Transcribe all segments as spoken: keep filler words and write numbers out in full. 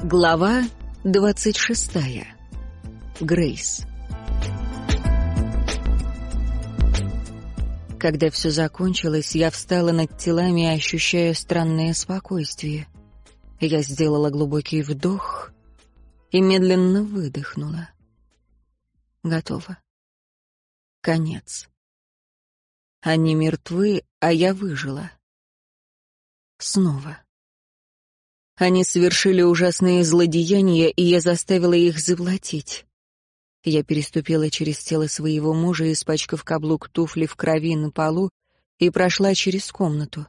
Глава двадцать шестая. Грейс. Когда все закончилось, я встала над телами, ощущая странное спокойствие. Я сделала глубокий вдох и медленно выдохнула. Готово. Конец. Они мертвы, а я выжила. Снова. Они совершили ужасные злодеяния, и я заставила их заплатить. Я переступила через тело своего мужа, испачкав каблук туфли в крови на полу, и прошла через комнату.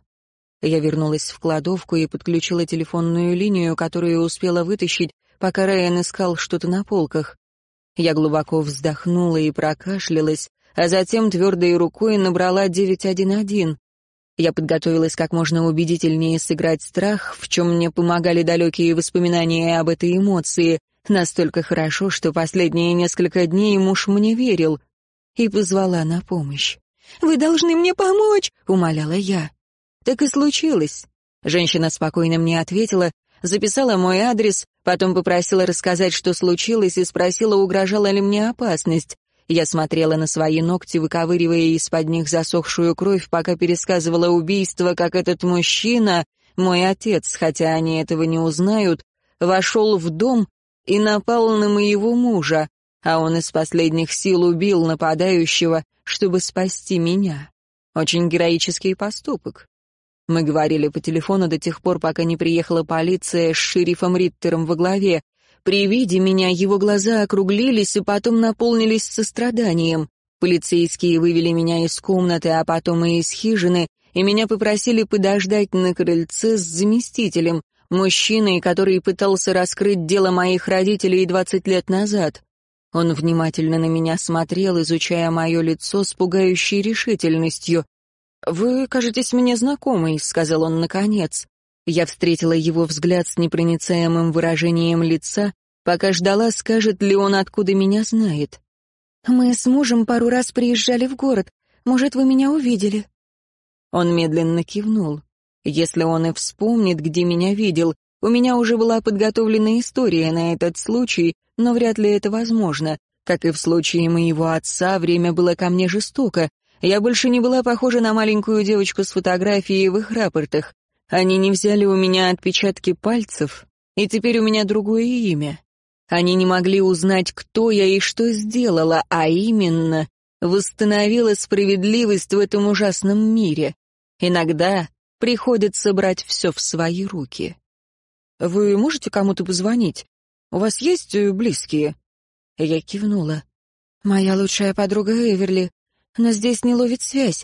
Я вернулась в кладовку и подключила телефонную линию, которую успела вытащить, пока Райан искал что-то на полках. Я глубоко вздохнула и прокашлялась, а затем твердой рукой набрала девять один один. Я подготовилась как можно убедительнее сыграть страх, в чем мне помогали далекие воспоминания об этой эмоции, настолько хорошо, что последние несколько дней муж мне верил, и позвала на помощь. «Вы должны мне помочь!» — умоляла я. Так и случилось. Женщина спокойно мне ответила, записала мой адрес, потом попросила рассказать, что случилось, и спросила, угрожала ли мне опасность. Я смотрела на свои ногти, выковыривая из-под них засохшую кровь, пока пересказывала убийство, как этот мужчина, мой отец, хотя они этого не узнают, вошел в дом и напал на моего мужа, а он из последних сил убил нападающего, чтобы спасти меня. Очень героический поступок. Мы говорили по телефону до тех пор, пока не приехала полиция с шерифом Риттером во главе. При виде меня его глаза округлились и потом наполнились состраданием. Полицейские вывели меня из комнаты, а потом и из хижины, и меня попросили подождать на крыльце с заместителем, мужчиной, который пытался раскрыть дело моих родителей двадцать лет назад. Он внимательно на меня смотрел, изучая мое лицо с пугающей решительностью. «Вы кажетесь мне знакомой», — сказал он наконец. Я встретила его взгляд с непроницаемым выражением лица, пока ждала, скажет ли он, откуда меня знает. «Мы с мужем пару раз приезжали в город. Может, вы меня увидели?» Он медленно кивнул. Если он и вспомнит, где меня видел, у меня уже была подготовлена история на этот случай, но вряд ли это возможно. Как и в случае моего отца, время было ко мне жестоко. Я больше не была похожа на маленькую девочку с фотографией в их рапортах. Они не взяли у меня отпечатки пальцев, и теперь у меня другое имя. Они не могли узнать, кто я и что сделала, а именно восстановила справедливость в этом ужасном мире. Иногда приходится брать все в свои руки. «Вы можете кому-то позвонить? У вас есть близкие?» Я кивнула. «Моя лучшая подруга Эверли, но здесь не ловит связь.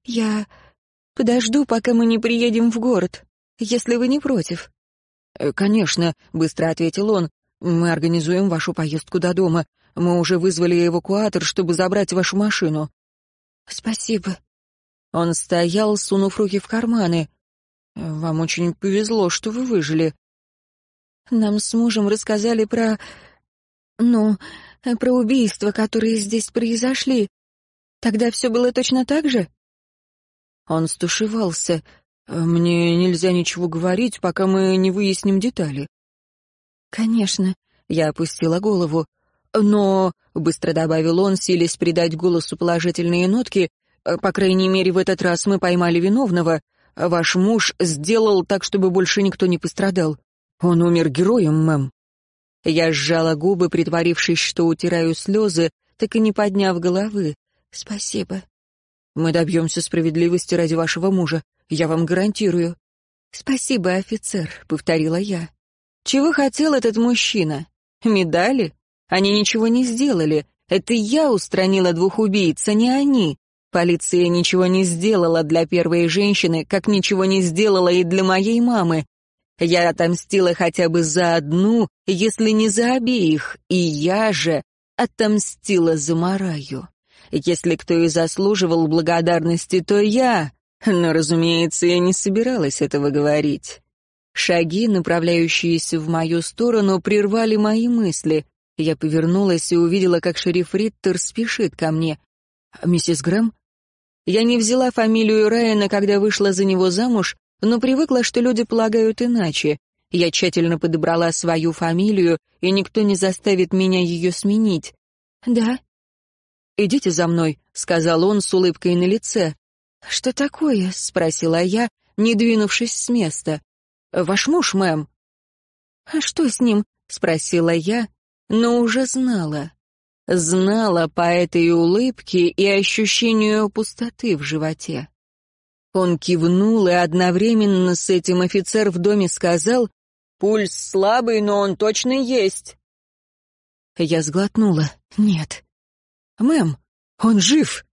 Я подожду, пока мы не приедем в город, если вы не против». «Конечно», — быстро ответил он. «Мы организуем вашу поездку до дома. Мы уже вызвали эвакуатор, чтобы забрать вашу машину». «Спасибо». Он стоял, сунув руки в карманы. «Вам очень повезло, что вы выжили». «Нам с мужем рассказали про... ну, про убийства, которые здесь произошли. Тогда все было точно так же?» Он стушевался. «Мне нельзя ничего говорить, пока мы не выясним детали». «Конечно», — я опустила голову. «Но», — быстро добавил он, силясь придать голосу положительные нотки, «по крайней мере, в этот раз мы поймали виновного. Ваш муж сделал так, чтобы больше никто не пострадал. Он умер героем, мэм». Я сжала губы, притворившись, что утираю слезы, так и не подняв головы. «Спасибо». «Мы добьемся справедливости ради вашего мужа, я вам гарантирую». «Спасибо, офицер», — повторила я. «Чего хотел этот мужчина? Медали? Они ничего не сделали. Это я устранила двух убийц, а не они. Полиция ничего не сделала для первой женщины, как ничего не сделала и для моей мамы. Я отомстила хотя бы за одну, если не за обеих, и я же отомстила за Мараю. Если кто и заслуживал благодарности, то я, но, разумеется, я не собиралась этого говорить». Шаги, направляющиеся в мою сторону, прервали мои мысли. Я повернулась и увидела, как шериф Риттер спешит ко мне. «Миссис Грэм?» Я не взяла фамилию Райана, когда вышла за него замуж, но привыкла, что люди полагают иначе. Я тщательно подобрала свою фамилию, и никто не заставит меня ее сменить. «Да». «Идите за мной», — сказал он с улыбкой на лице. «Что такое?» — спросила я, не двинувшись с места. «Ваш муж, мэм». «А что с ним?» — спросила я, но уже знала. Знала по этой улыбке и ощущению пустоты в животе. Он кивнул, и одновременно с этим офицер в доме сказал: «Пульс слабый, но он точно есть». Я сглотнула. «Нет». «Мэм, он жив!»